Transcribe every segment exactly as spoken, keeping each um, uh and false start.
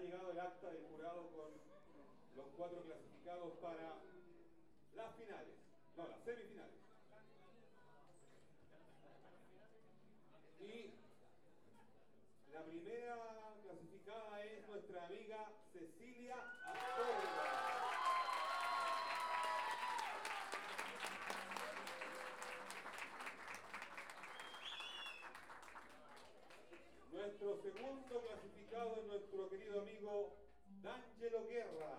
llegado el acta del jurado con los cuatro clasificados para las finales, no, las semifinales. Y la primera clasificada es nuestra amiga Cecilia Astorga. Nuestro segundo clasificado es nuestro querido amigo D'Angelo Guerra.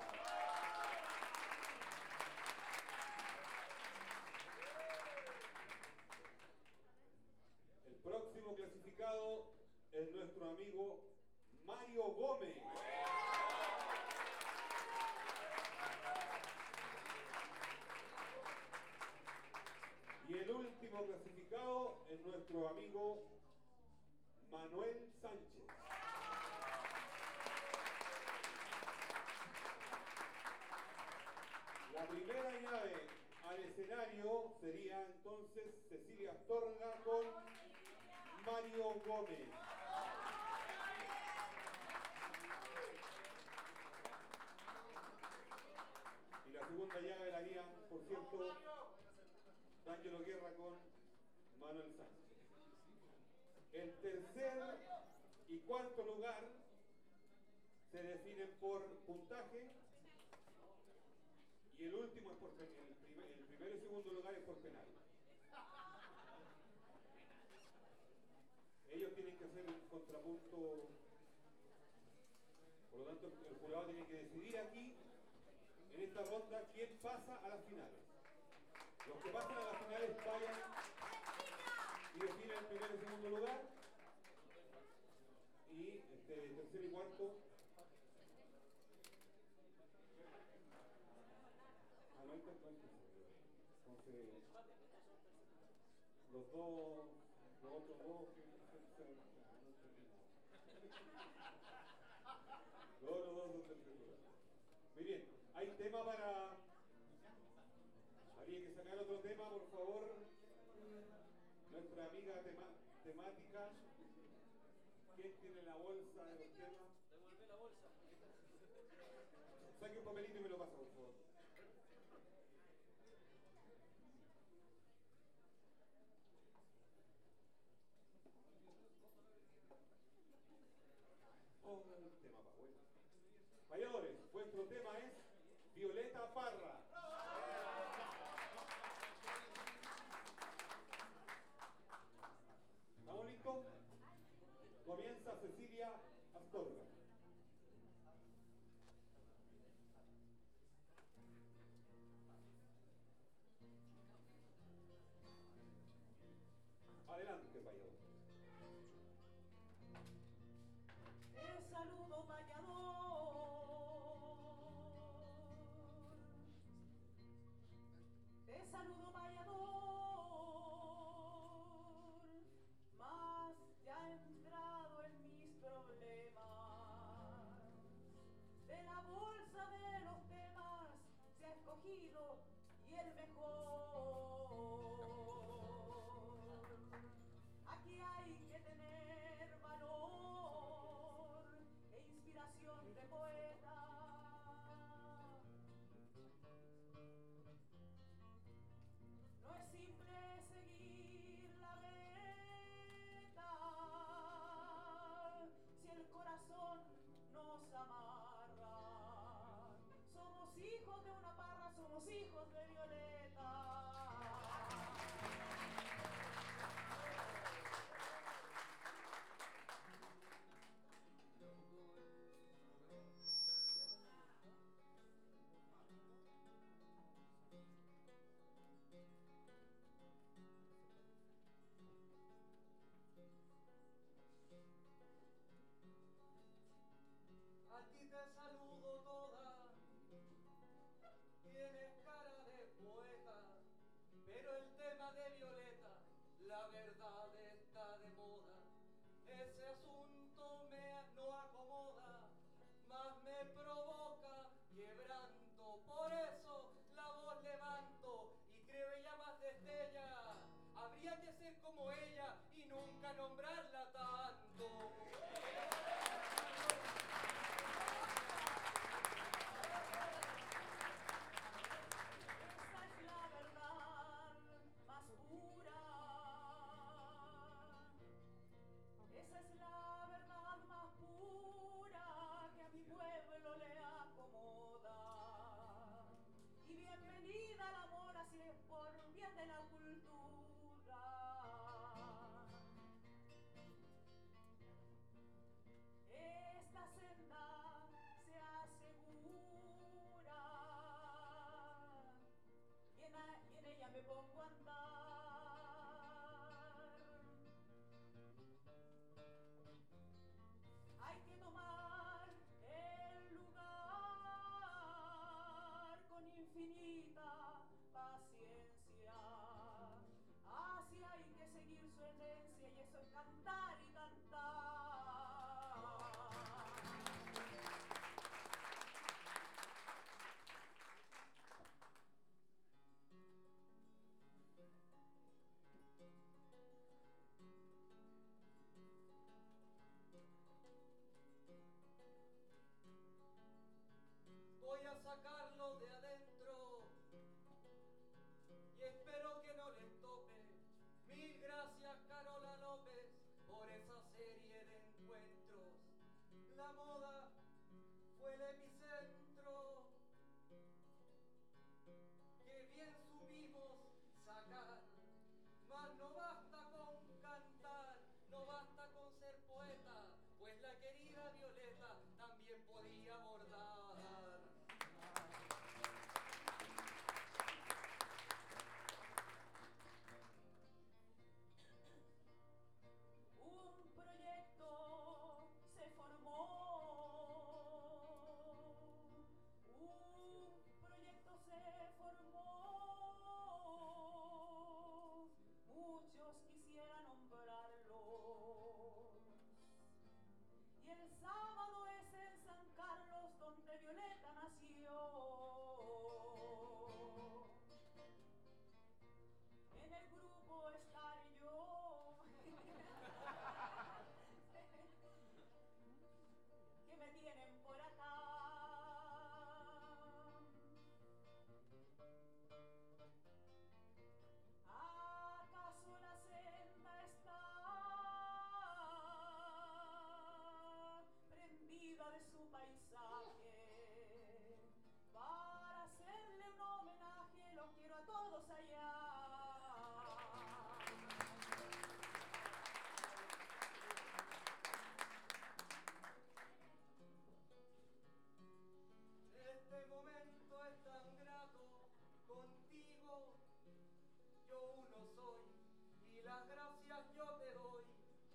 El próximo clasificado es nuestro amigo Mario Gómez. Y el último clasificado es nuestro amigo Manuel Sánchez. La primera llave al escenario sería entonces Cecilia Astorga con Mario Gómez. Y la segunda llave la harían, por cierto, D'Angelo Guerra con Manuel Sánchez. El tercer y cuarto lugar se definen por puntaje y el último es por penal. El, primer, el primero y segundo lugar es por penal. Ellos tienen que hacer un contrapunto, por lo tanto el jurado tiene que decidir aquí, en esta ronda, quién pasa a las finales. Los que pasan a las finales vayan y definen el primero y segundo lugar, y este tercer y cuarto. Ah, no hay tanto, entonces los dos, los otros dos, los otros dos son tercer lugar. Muy bien, hay tema para. Habría que sacar otro tema, por favor. Nuestra amiga tema, temática. ¿Quién tiene la bolsa de los temas? Devuelve la bolsa. Saque un papelito y me lo pasa, por favor. Oh, el tema para bueno. Valladores, vuestro tema es Violeta Parra. ¿Estamos listos? Comienza Cecilia Astorga. Adelante, Vallador. Te saludo, Vallador. Te saludo, Vallador. Mas ya he entrado en mis problemas.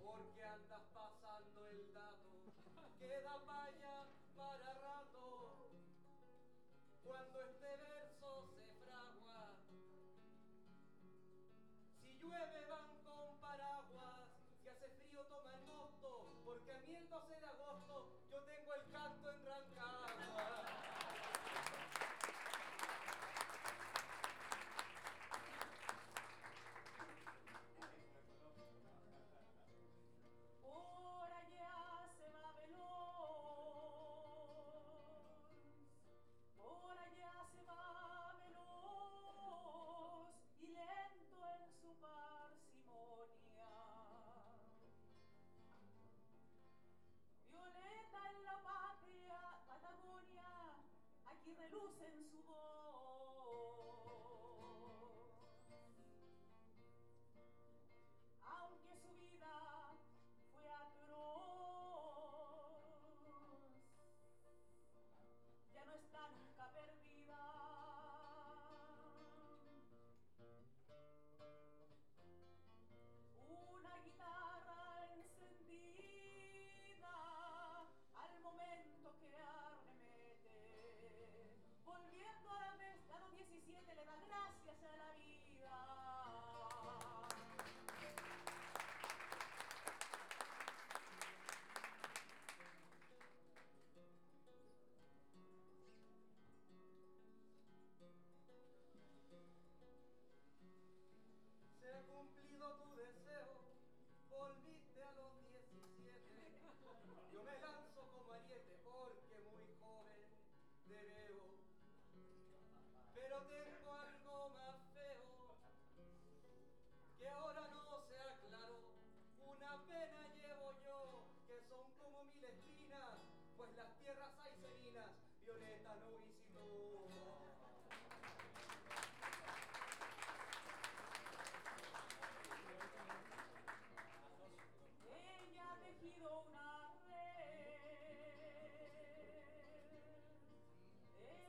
porque andas pasando el dato, queda vaya para rato, cuando este verso se fragua. Si llueve van con paraguas, si hace frío toman mosto, porque a mí el doce de agosto yo tengo el canto en Rancagua. Por allá se va veloz, por allá se va veloz y lento en su parsimonia. Violeta en la patria Patagonia, aquí reluce en su voz. Aunque su vida fue atroz, ya no está nunca perdida. Una guitarra encendida al momento que arremete, volviendo a la mezcla, a los diecisiete le da gracias a la vida. Se ha cumplido tu deseo, volviste a los diecisiete. Yo me lanzo como ariete porque muy joven te veo, pero tengo algo más feo que ahora no se aclaró. Una pena llevo yo que son como mil espinas, pues las tierras aicerinas Violeta no visitó. Ella ha tejido una red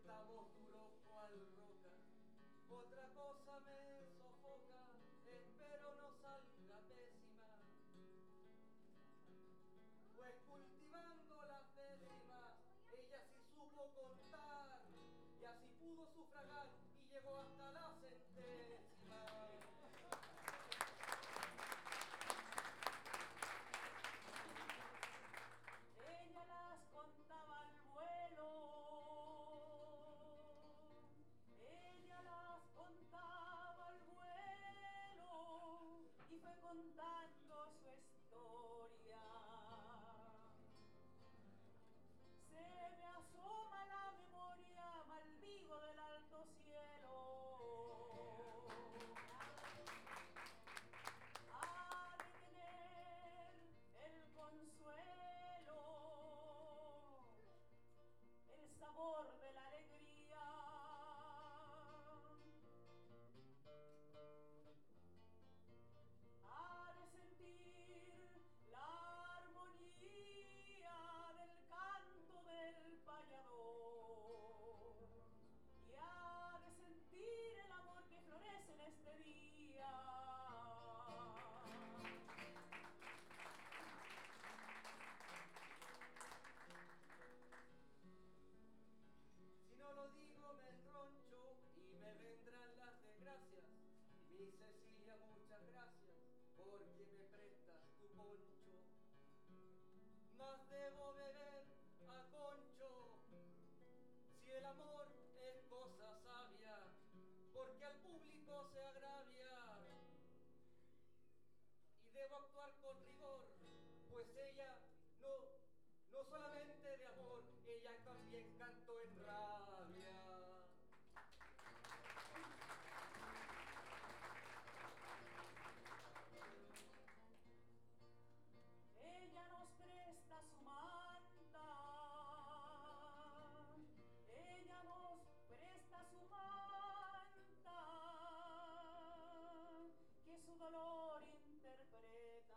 estamos duros cual roca. Otra cosa me sofoca, espero no salga pésima, pues cultivando las décimas, ella sí supo contar, y así pudo sufragar, y llegó hasta la centésima. Ella las contaba al vuelo, ella las contaba al vuelo y fue contando su historia. Se me asoma la memoria, maldigo del alto cielo. Ha de tener el consuelo, el sabor de la alegría. Ha de sentir la armonía del canto del payador y ha de sentir el amor que florece en este día. Si no lo digo me enroncho y me vendrán las desgracias. Y mi Cecilia, muchas gracias porque me prestas tu poncho. Mas debo beber a concho si el amor es cosa sabia, porque al público se agravia. Y debo actuar con rigor, pues ella no, no solamente de amor, ella también cantó en rabia. Ella nos presta su manta, ella nos presta su manta, que su dolor interpreta.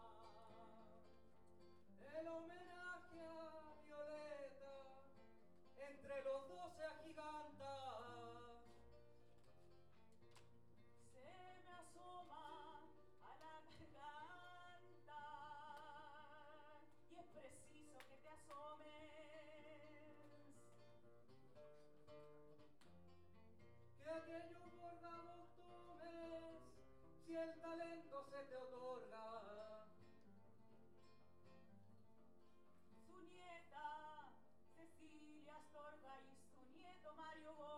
El homenaje a Violeta entre los dos se agiganta. Se me asoma a la garganta y es preciso que te asomes. Que aquello bordado tomes si el talento se te otorga. Su nieta Cecilia Astorga y su nieto Mario Gómez